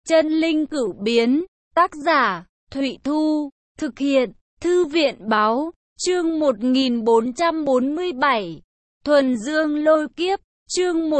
Chân linh cửu biến, tác giả, Thụy Thu, thực hiện, Thư viện báo, chương 1447, Thuần Dương lôi kiếp, chương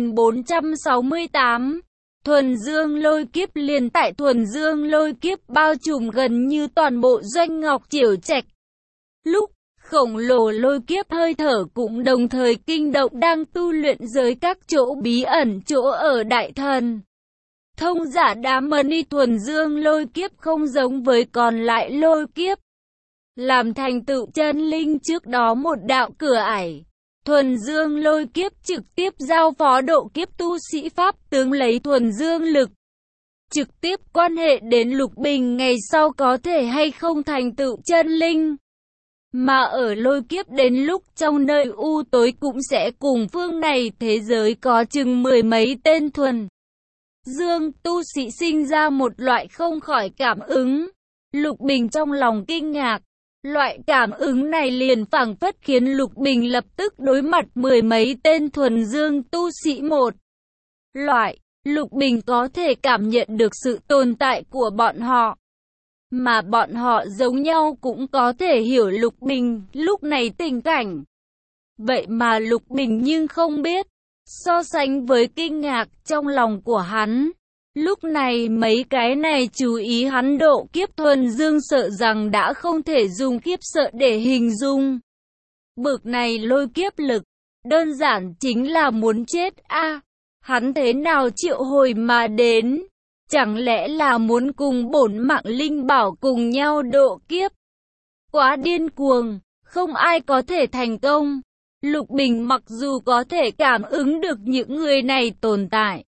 1468, Thuần Dương lôi kiếp. Liền tại Thuần Dương lôi kiếp bao trùm gần như toàn bộ Doanh Ngọc Chiểu Trạch. Lúc khổng lồ lôi kiếp hơi thở cũng đồng thời kinh động đang tu luyện giới các chỗ bí ẩn chỗ ở Đại Thần Thông giả đá mani. Thuần Dương lôi kiếp không giống với còn lại lôi kiếp làm thành tựu chân linh trước đó một đạo cửa ải. Thuần Dương lôi kiếp trực tiếp giao phó độ kiếp tu sĩ pháp tướng lấy thuần dương lực, trực tiếp quan hệ đến Lục Bình ngày sau có thể hay không thành tựu chân linh. Mà ở lôi kiếp đến lúc trong nơi u tối cũng sẽ cùng phương này thế giới có chừng mười mấy tên thuần dương tu sĩ sinh ra một loại không khỏi cảm ứng. Lục Bình trong lòng kinh ngạc, loại cảm ứng này liền phảng phất khiến Lục Bình lập tức đối mặt mười mấy tên thuần dương tu sĩ một loại. Lục Bình có thể cảm nhận được sự tồn tại của bọn họ, mà bọn họ giống nhau cũng có thể hiểu Lục Bình lúc này tình cảnh. Vậy mà Lục Bình nhưng không biết. So sánh với kinh ngạc trong lòng của hắn, lúc này mấy cái này chú ý hắn độ kiếp thuần dương sợ rằng đã không thể dùng khiếp sợ để hình dung. Bực này lôi kiếp lực, đơn giản chính là muốn chết a. Hắn thế nào triệu hồi mà đến? Chẳng lẽ là muốn cùng bổn mạng linh bảo cùng nhau độ kiếp? Quá điên cuồng, không ai có thể thành công. Lục Bình mặc dù có thể cảm ứng được những người này tồn tại,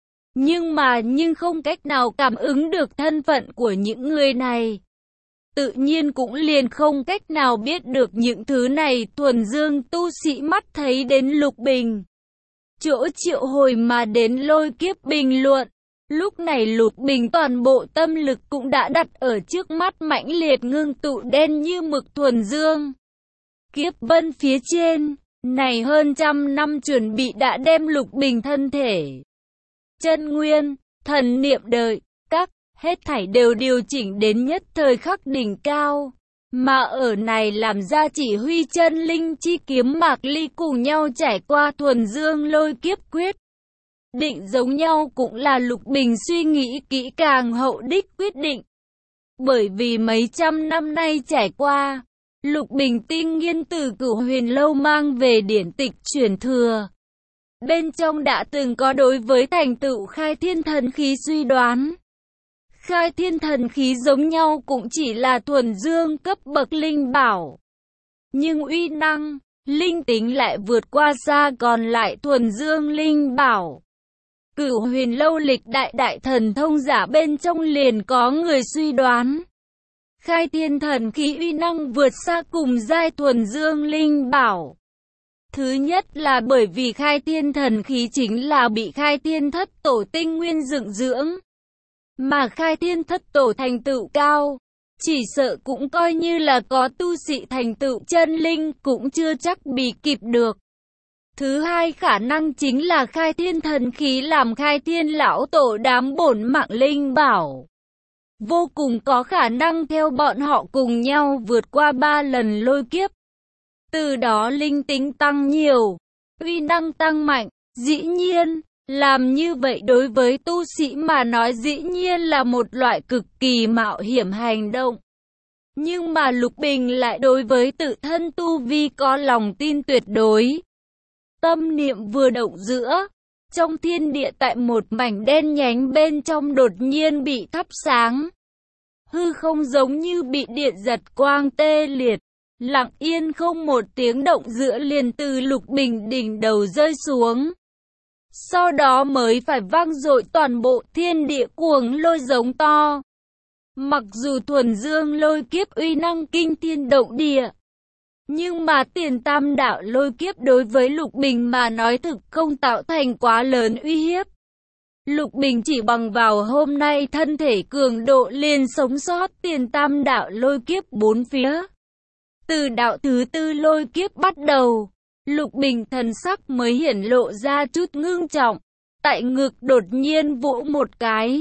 nhưng không cách nào cảm ứng được thân phận của những người này. Tự nhiên cũng liền không cách nào biết được những thứ này. Thuần dương tu sĩ mắt thấy đến Lục Bình chỗ triệu hồi mà đến lôi kiếp bình luận. Lúc này Lục Bình toàn bộ tâm lực cũng đã đặt ở trước mắt mãnh liệt ngưng tụ đen như mực thuần dương kiếp vân phía trên. Này hơn trăm năm chuẩn bị đã đem Lục Bình thân thể, chân nguyên, thần niệm đợi, các hết thảy đều điều chỉnh đến nhất thời khắc đỉnh cao. Mà ở này làm ra chỉ huy chân linh chi kiếm Mạc Ly cùng nhau trải qua thuần dương lôi kiếp quyết định giống nhau cũng là Lục Bình suy nghĩ kỹ càng hậu đích quyết định. Bởi vì mấy trăm năm nay trải qua, Lục Bình tinh nghiên từ Cửu Huyền Lâu mang về điển tịch truyền thừa. Bên trong đã từng có đối với thành tựu khai thiên thần khí suy đoán. Khai thiên thần khí giống nhau cũng chỉ là thuần dương cấp bậc linh bảo, nhưng uy năng, linh tính lại vượt qua xa còn lại thuần dương linh bảo. Cửu Huyền Lâu lịch đại thần thông giả bên trong liền có người suy đoán, khai thiên thần khí uy năng vượt xa cùng giai thuần dương linh bảo. Thứ nhất là bởi vì khai thiên thần khí chính là bị khai thiên thất tổ tinh nguyên dựng dưỡng, mà khai thiên thất tổ thành tựu cao, chỉ sợ cũng coi như là có tu sĩ thành tựu chân linh cũng chưa chắc bị kịp được. Thứ hai khả năng chính là khai thiên thần khí làm khai thiên lão tổ đám bổn mạng linh bảo, vô cùng có khả năng theo bọn họ cùng nhau vượt qua 3 lần lôi kiếp. Từ đó linh tính tăng nhiều, uy năng tăng mạnh. Dĩ nhiên, làm như vậy đối với tu sĩ mà nói dĩ nhiên là một loại cực kỳ mạo hiểm hành động. Nhưng mà Lục Bình lại đối với tự thân tu vi có lòng tin tuyệt đối. Tâm niệm vừa động giữa, trong thiên địa tại một mảnh đen nhánh bên trong đột nhiên bị thắp sáng. Hư không giống như bị điện giật quang tê liệt, lặng yên không một tiếng động giữa liền từ Lục Bình đỉnh đầu rơi xuống. Sau đó mới phải vang dội toàn bộ thiên địa cuồng lôi giống to. Mặc dù thuần dương lôi kiếp uy năng kinh thiên động địa, nhưng mà tiền tam đạo lôi kiếp đối với Lục Bình mà nói thực không tạo thành quá lớn uy hiếp. Lục Bình chỉ bằng vào hôm nay thân thể cường độ liền sống sót tiền tam đạo lôi kiếp bốn phía. Từ đạo thứ tư lôi kiếp bắt đầu, Lục Bình thần sắc mới hiển lộ ra chút ngưng trọng. Tại ngực đột nhiên vỗ một cái,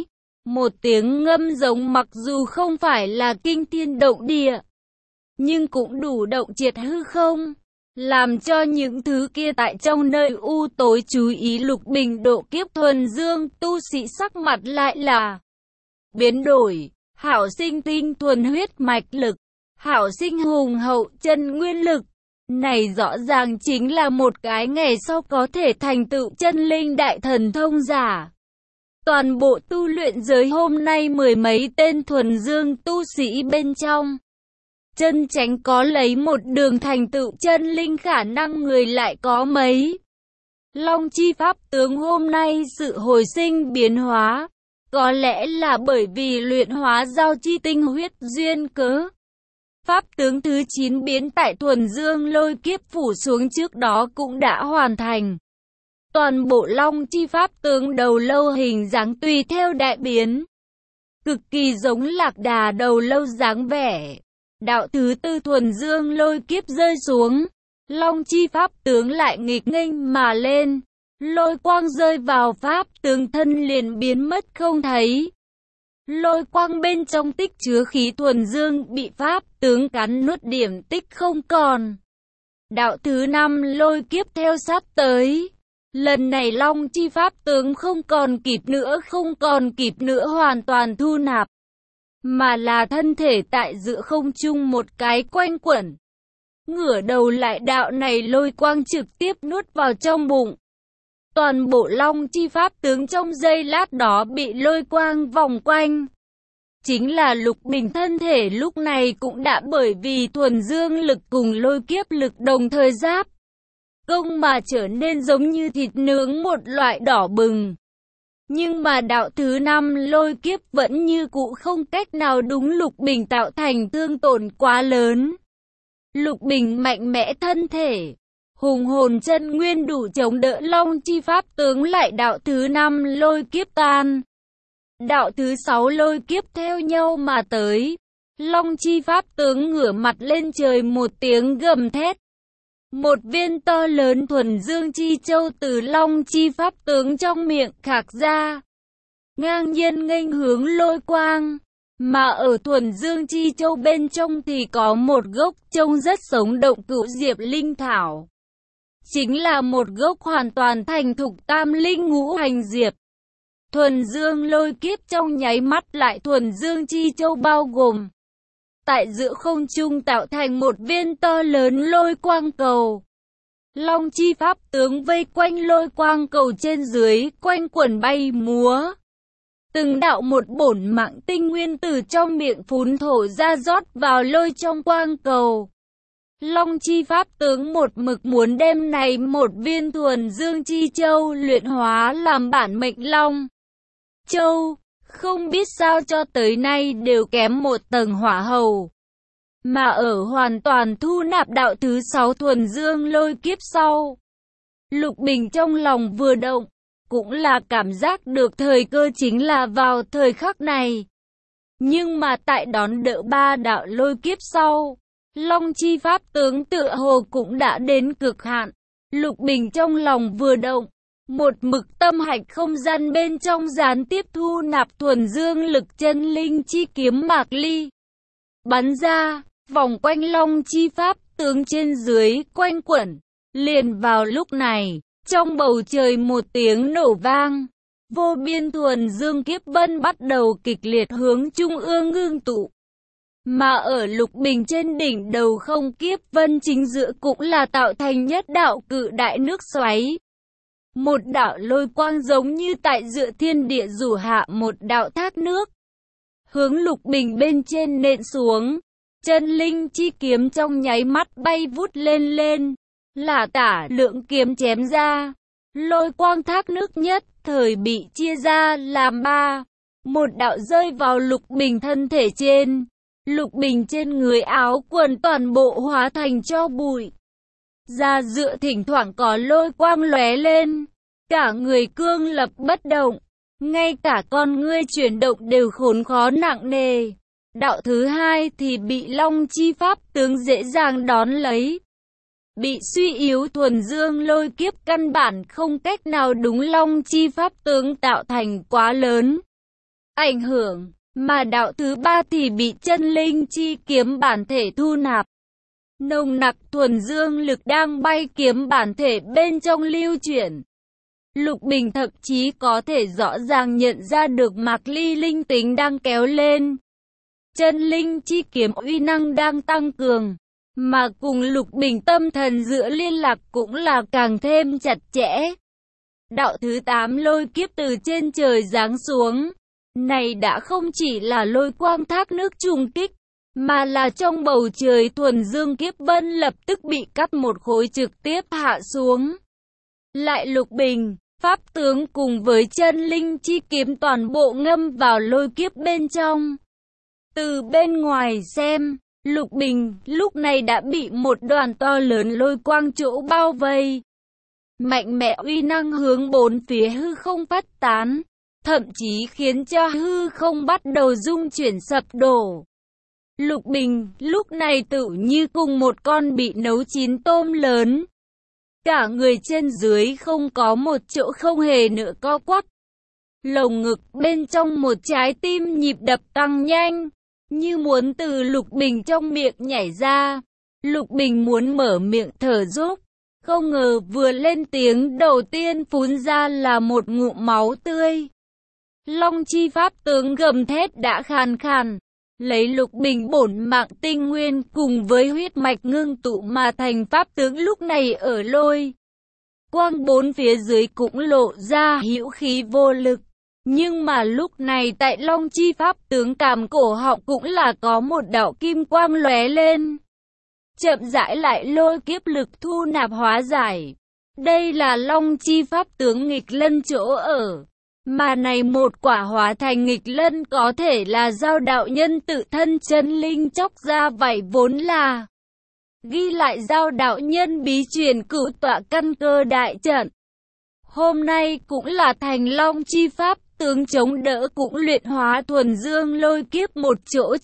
Một tiếng ngâm giống mặc dù không phải là kinh thiên động địa, nhưng cũng đủ động triệt hư không, làm cho những thứ kia tại trong nơi u tối chú ý Lục Bình độ kiếp thuần dương tu sĩ sắc mặt lại là biến đổi. Hảo sinh tinh thuần huyết mạch lực, hảo sinh hùng hậu chân nguyên lực. Này rõ ràng chính là một cái ngày sau có thể thành tựu chân linh đại thần thông giả. Toàn bộ tu luyện giới hôm nay mười mấy tên thuần dương tu sĩ bên trong, chân chánh có lấy một đường thành tựu chân linh khả năng người lại có mấy. Long chi pháp tướng hôm nay sự hồi sinh biến hóa, có lẽ là bởi vì luyện hóa giao chi tinh huyết duyên cớ. Pháp tướng thứ 9 biến tại thuần dương lôi kiếp phủ xuống trước đó cũng đã hoàn thành. Toàn bộ long chi pháp tướng đầu lâu hình dáng tùy theo đại biến, cực kỳ giống Lạc Đà đầu lâu dáng vẻ. Đạo thứ 4 thuần dương lôi kiếp rơi xuống, long chi pháp tướng lại nghịch nghênh mà lên. Lôi quang rơi vào pháp tướng thân liền biến mất không thấy. Lôi quang bên trong tích chứa khí thuần dương bị pháp tướng cắn nuốt điểm tích không còn. Đạo thứ 5 lôi kiếp theo sát tới. Lần này long chi pháp tướng không còn kịp nữa hoàn toàn thu nạp, mà là thân thể tại giữa không trung một cái quanh quẩn. Ngửa đầu lại đạo này lôi quang trực tiếp nuốt vào trong bụng. Toàn bộ long chi pháp tướng trong giây lát đó bị lôi quang vòng quanh. Chính là Lục Bình thân thể lúc này cũng đã bởi vì thuần dương lực cùng lôi kiếp lực đồng thời giáp công mà trở nên giống như thịt nướng một loại đỏ bừng. Nhưng mà đạo thứ 5 lôi kiếp vẫn như cũ không cách nào đúng Lục Bình tạo thành thương tổn quá lớn. Lục Bình mạnh mẽ thân thể, hùng hồn chân nguyên đủ chống đỡ long chi pháp tướng lại đạo thứ 5 lôi kiếp tan. Đạo thứ 6 lôi kiếp theo nhau mà tới. Long chi pháp tướng ngửa mặt lên trời một tiếng gầm thét. Một viên to lớn thuần dương chi châu từ long chi pháp tướng trong miệng khạc ra, ngang nhiên nghênh hướng lôi quang. Mà ở thuần dương chi châu bên trong thì có một gốc trông rất sống động cửu diệp linh thảo. Chính là một gốc hoàn toàn thành thục tam linh ngũ hành diệp. Thuần dương lôi kiếp trong nháy mắt lại thuần dương chi châu bao gồm. Tại giữa không trung tạo thành một viên to lớn lôi quang cầu. Long chi pháp tướng vây quanh lôi quang cầu trên dưới, quanh quẩn bay múa. Từng đạo một bổn mạng tinh nguyên từ trong miệng phún thổ ra rót vào lôi trong quang cầu. Long chi pháp tướng một mực muốn đem này một viên thuần dương chi châu luyện hóa làm bản mệnh long châu, không biết sao cho tới nay đều kém một tầng hỏa hầu. Mà ở hoàn toàn thu nạp đạo thứ 6 thuần dương lôi kiếp sau, Lục Bình trong lòng vừa động, cũng là cảm giác được thời cơ chính là vào thời khắc này. Nhưng mà tại đón đỡ 3 đạo lôi kiếp sau, long chi pháp tướng tựa hồ cũng đã đến cực hạn. Lục Bình trong lòng vừa động, một mực tâm hạch không gian bên trong gián tiếp thu nạp thuần dương lực chân linh chi kiếm mạc ly. Bắn ra, vòng quanh long chi pháp tướng trên dưới quanh quẩn. Liền vào lúc này, trong bầu trời một tiếng nổ vang. Vô biên thuần dương kiếp vân bắt đầu kịch liệt hướng trung ương ngưng tụ. Mà ở Lục Bình trên đỉnh đầu không kiếp vân chính giữa cũng là tạo thành nhất đạo cự đại nước xoáy. Một đạo lôi quang giống như tại giữa thiên địa rủ hạ một đạo thác nước, hướng Lục Bình bên trên nện xuống. Chân linh chi kiếm trong nháy mắt bay vút lên, là tả lượng kiếm chém ra. Lôi quang thác nước nhất thời bị chia ra làm 3. Một đạo rơi vào Lục Bình thân thể trên. Lục Bình trên người áo quần toàn bộ hóa thành tro bụi. Da dựa thỉnh thoảng có lôi quang lóe lên. Cả người cương lập bất động. Ngay cả con ngươi chuyển động đều khốn khó nặng nề. Đạo thứ 2 thì bị long chi pháp tướng dễ dàng đón lấy. Bị suy yếu thuần dương lôi kiếp căn bản không cách nào đúng long chi pháp tướng tạo thành quá lớn. ảnh hưởng, mà đạo thứ ba thì bị chân linh chi kiếm bản thể thu nạp. Nồng nặc thuần dương lực đang bay kiếm bản thể bên trong lưu chuyển. Lục Bình thậm chí có thể rõ ràng nhận ra được mạc ly linh tính đang kéo lên. Chân linh chi kiếm uy năng đang tăng cường, mà cùng Lục Bình tâm thần giữa liên lạc cũng là càng thêm chặt chẽ. Đạo thứ 8 lôi kiếp từ trên trời giáng xuống. Này đã không chỉ là lôi quang thác nước trùng kích, mà là trong bầu trời thuần dương kiếp vân lập tức bị cắt một khối trực tiếp hạ xuống. Lại Lục Bình, pháp tướng cùng với chân linh chi kiếm toàn bộ ngâm vào lôi kiếp bên trong. Từ bên ngoài xem, Lục Bình lúc này đã bị một đoàn to lớn lôi quang chỗ bao vây. Mạnh mẽ uy năng hướng bốn phía hư không phát tán, thậm chí khiến cho hư không bắt đầu rung chuyển sập đổ. Lục Bình lúc này tự như cùng một con bị nấu chín tôm lớn. Cả người trên dưới không có một chỗ không hề nữa co quắp. Lồng ngực bên trong một trái tim nhịp đập tăng nhanh, như muốn từ Lục Bình trong miệng nhảy ra. Lục Bình muốn mở miệng thở dốc, không ngờ vừa lên tiếng đầu tiên phun ra là một ngụm máu tươi. Long chi pháp tướng gầm thét đã khàn khàn, lấy Lục Bình bổn mạng tinh nguyên cùng với huyết mạch ngưng tụ mà thành pháp tướng lúc này ở lôi quang bốn phía dưới cũng lộ ra hữu khí vô lực. Nhưng mà lúc này tại Long chi pháp tướng càm cổ họng cũng là có một đạo kim quang lóe lên. Chậm rãi lại lôi kiếp lực thu nạp hóa giải. Đây là Long chi pháp tướng nghịch lân chỗ ở. Mà này một quả hóa thành nghịch lân có thể là do đạo nhân tự thân chân linh chóc ra vậy vốn là. Ghi lại giao đạo nhân bí truyền cửu tọa căn cơ đại trận. Hôm nay cũng là thành Long chi pháp tướng chống đỡ cũng luyện hóa thuần dương lôi kiếp một chỗ.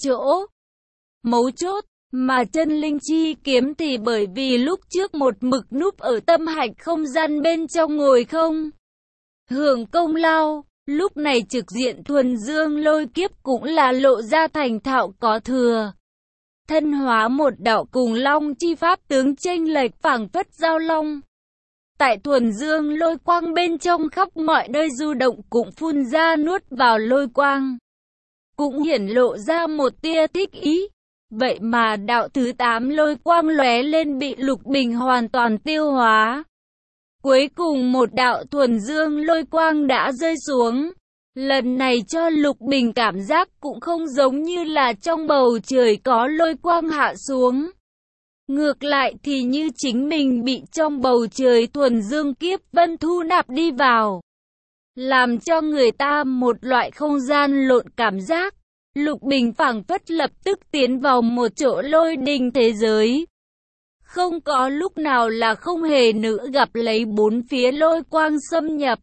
Mấu chốt, mà chân linh chi kiếm thì bởi vì lúc trước một mực núp ở tâm hạch không gian bên trong ngồi không hưởng công lao, lúc này trực diện thuần dương lôi kiếp cũng là lộ ra thành thạo có thừa. Thân hóa một đạo cùng Long chi pháp tướng chênh lệch phảng phất giao long. Tại thuần dương lôi quang bên trong khắp mọi nơi du động cũng phun ra nuốt vào lôi quang. Cũng hiển lộ ra một tia thích ý. Vậy mà đạo thứ 8 lôi quang lóe lên bị Lục Bình hoàn toàn tiêu hóa. Cuối cùng một đạo thuần dương lôi quang đã rơi xuống. Lần này cho Lục Bình cảm giác cũng không giống như là trong bầu trời có lôi quang hạ xuống. Ngược lại thì như chính mình bị trong bầu trời thuần dương kiếp vân thu nạp đi vào. Làm cho người ta một loại không gian lộn cảm giác. Lục Bình phảng phất lập tức tiến vào một chỗ lôi đình thế giới. Không có lúc nào là không hề nữa gặp lấy bốn phía lôi quang xâm nhập.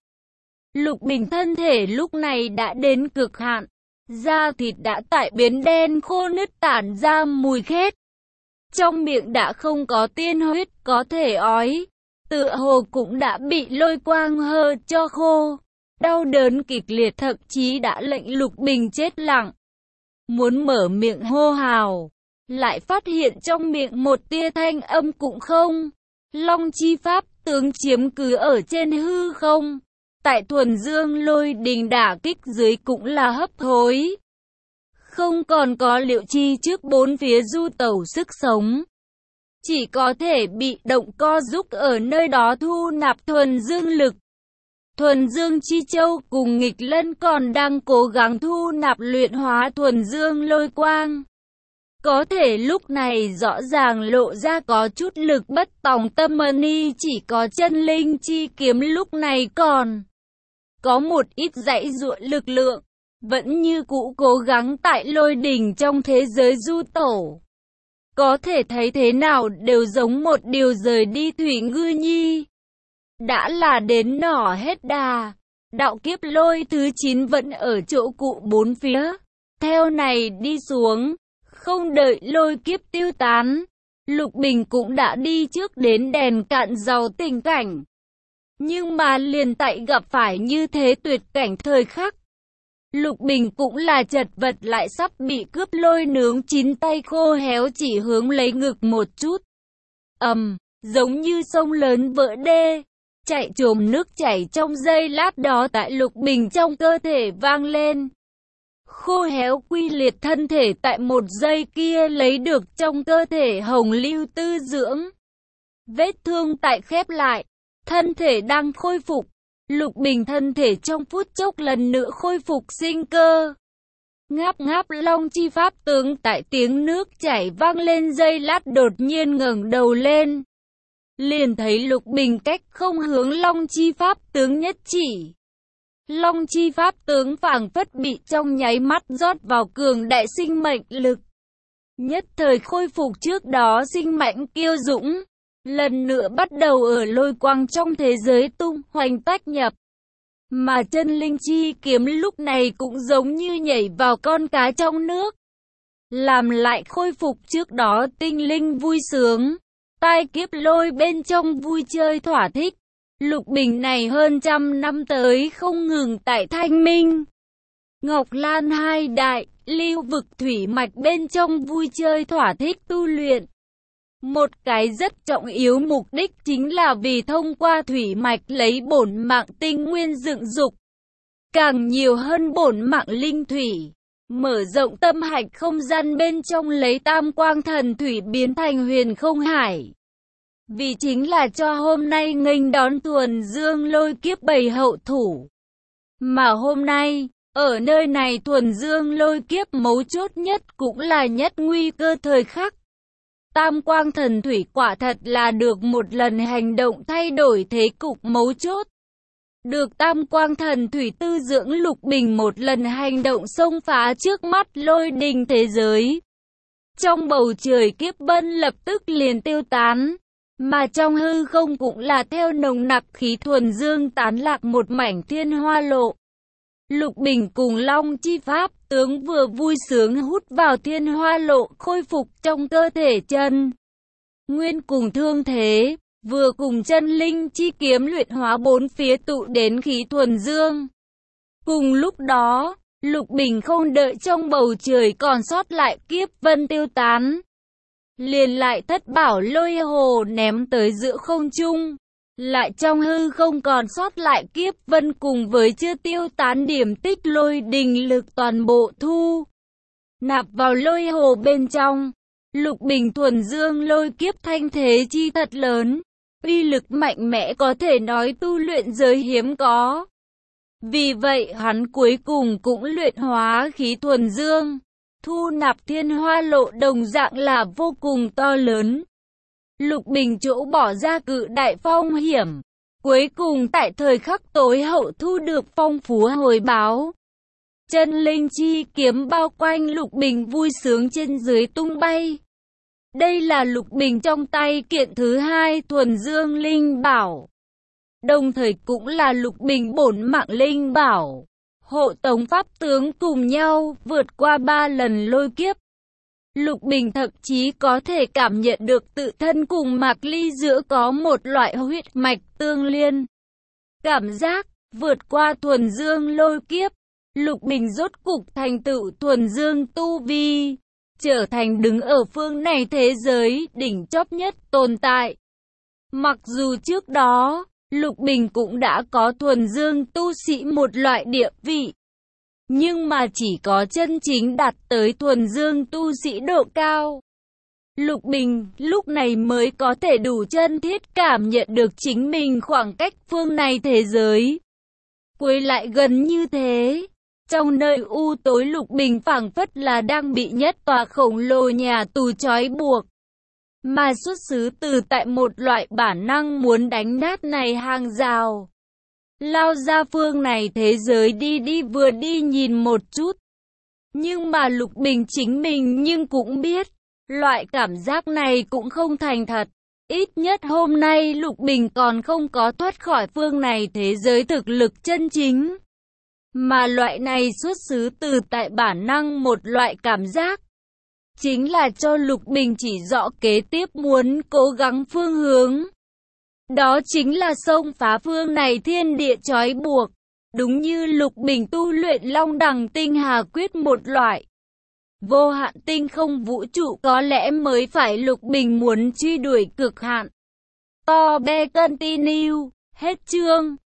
Lục Bình thân thể lúc này đã đến cực hạn. Da thịt đã tại biến đen khô nứt tản ra mùi khét. Trong miệng đã không có tiên huyết có thể ói. Tựa hồ cũng đã bị lôi quang hơ cho khô. Đau đớn kịch liệt thậm chí đã lệnh Lục Bình chết lặng. Muốn mở miệng hô hào, lại phát hiện trong miệng một tia thanh âm cũng không. Long chi pháp tướng chiếm cứ ở trên hư không. Tại thuần dương lôi đình đả kích dưới cũng là hấp hối. Không còn có liệu chi trước bốn phía du tẩu sức sống. Chỉ có thể bị động co giúp ở nơi đó thu nạp thuần dương lực. Thuần dương chi châu cùng nghịch lân còn đang cố gắng thu nạp luyện hóa thuần dương lôi quang. Có thể lúc này rõ ràng lộ ra có chút lực bất tòng tâm ni, chỉ có chân linh chi kiếm lúc này còn có một ít dãy dụa lực lượng, vẫn như cũ cố gắng tại lôi đỉnh trong thế giới du tổ. Có thể thấy thế nào đều giống một điều rời đi thủy ngư nhi. Đã là đến nỏ hết đà, đạo kiếp lôi thứ 9 vẫn ở chỗ cụ bốn phía. Theo này đi xuống, không đợi lôi kiếp tiêu tán, Lục Bình cũng đã đi trước đến đèn cạn dầu tình cảnh. Nhưng mà liền tại gặp phải như thế tuyệt cảnh thời khắc. Lục Bình cũng là chật vật lại sắp bị cướp lôi nướng chín, tay khô héo chỉ hướng lấy ngực một chút. Giống như sông lớn vỡ đê, chạy trồm nước chảy trong giây lát đó tại Lục Bình trong cơ thể vang lên. Khô héo quy liệt thân thể tại một giây kia lấy được trong cơ thể hồng lưu tư dưỡng. Vết thương tại khép lại, thân thể đang khôi phục. Lục Bình thân thể trong phút chốc lần nữa khôi phục sinh cơ. Ngáp ngáp Long Chi Pháp tướng tại tiếng nước chảy vang lên giây lát đột nhiên ngẩng đầu lên. Liền thấy Lục Bình cách không hướng Long Chi Pháp tướng nhất chỉ. Long Chi Pháp tướng phảng phất bị trong nháy mắt rót vào cường đại sinh mệnh lực. Nhất thời khôi phục trước đó sinh mãnh kiêu dũng. Lần nữa bắt đầu ở lôi quang trong thế giới tung hoành tách nhập. Mà chân linh chi kiếm lúc này cũng giống như nhảy vào con cá trong nước. Làm lại khôi phục trước đó tinh linh vui sướng. Tai kiếp lôi bên trong vui chơi thỏa thích. Lục Bình này hơn trăm năm tới không ngừng tại Thanh Minh, Ngọc Lan hai đại, lưu vực thủy mạch bên trong vui chơi thỏa thích tu luyện. Một cái rất trọng yếu mục đích chính là vì thông qua thủy mạch lấy bổn mạng tinh nguyên dựng dục. Càng nhiều hơn bổn mạng linh thủy. Mở rộng tâm hạch không gian bên trong lấy tam quang thần thủy biến thành huyền không hải. Vì chính là cho hôm nay nghênh đón thuần dương lôi kiếp bầy hậu thủ. Mà hôm nay, ở nơi này thuần dương lôi kiếp mấu chốt nhất cũng là nhất nguy cơ thời khắc. Tam quang thần thủy quả thật là được một lần hành động thay đổi thế cục mấu chốt. Được tam quang thần thủy tư dưỡng Lục Bình một lần hành động xông phá trước mắt lôi đình thế giới. Trong bầu trời kiếp bân lập tức liền tiêu tán. Mà trong hư không cũng là theo nồng nặc khí thuần dương tán lạc một mảnh thiên hoa lộ. Lục Bình cùng Long Chi Pháp tướng vừa vui sướng hút vào thiên hoa lộ khôi phục trong cơ thể chân nguyên cùng thương thế, vừa cùng chân linh chi kiếm luyện hóa bốn phía tụ đến khí thuần dương. Cùng lúc đó, Lục Bình không đợi trong bầu trời còn sót lại kiếp vân tiêu tán. Liền lại thất bảo lôi hồ ném tới giữa không trung. Lại trong hư không còn sót lại kiếp vân cùng với chưa tiêu tán điểm tích lôi đình lực toàn bộ thu nạp vào lôi hồ bên trong. Lục Bình thuần dương lôi kiếp thanh thế chi thật lớn. Uy lực mạnh mẽ có thể nói tu luyện giới hiếm có. Vì vậy hắn cuối cùng cũng luyện hóa khí thuần dương. Thu nạp thiên hoa lộ đồng dạng là vô cùng to lớn. Lục Bình chỗ bỏ ra cự đại phong hiểm. Cuối cùng tại thời khắc tối hậu thu được phong phú hồi báo. Chân linh chi kiếm bao quanh Lục Bình vui sướng trên dưới tung bay. Đây là Lục Bình trong tay kiện thứ hai thuần dương linh bảo. Đồng thời cũng là Lục Bình bổn mạng linh bảo. Hộ tống pháp tướng cùng nhau vượt qua 3 lần lôi kiếp. Lục Bình thậm chí có thể cảm nhận được tự thân cùng Mạc Ly giữa có một loại huyết mạch tương liên. Cảm giác vượt qua thuần dương lôi kiếp, Lục Bình rốt cục thành tựu thuần dương tu vi, trở thành đứng ở phương này thế giới đỉnh chóp nhất tồn tại. Mặc dù trước đó, Lục Bình cũng đã có thuần dương tu sĩ một loại địa vị. Nhưng mà chỉ có chân chính đạt tới thuần dương tu sĩ độ cao. Lục Bình lúc này mới có thể đủ chân thiết cảm nhận được chính mình khoảng cách phương này thế giới. Cuối lại gần như thế. Trong nơi u tối Lục Bình phảng phất là đang bị nhất tòa khổng lồ nhà tù trói buộc. Mà xuất xứ từ tại một loại bản năng muốn đánh nát này hàng rào. Lao ra phương này thế giới đi vừa đi nhìn một chút. Nhưng mà Lục Bình chính mình nhưng cũng biết, loại cảm giác này cũng không thành thật. Ít nhất hôm nay Lục Bình còn không có thoát khỏi phương này thế giới thực lực chân chính. Mà loại này xuất xứ từ tại bản năng một loại cảm giác. Chính là cho Lục Bình chỉ rõ kế tiếp muốn cố gắng phương hướng. Đó chính là xông phá phương này thiên địa trói buộc. Đúng như Lục Bình tu luyện Long Đằng Tinh Hà Quyết, một loại vô hạn tinh không vũ trụ, có lẽ mới phải Lục Bình muốn truy đuổi cực hạn. To be continue. Hết chương.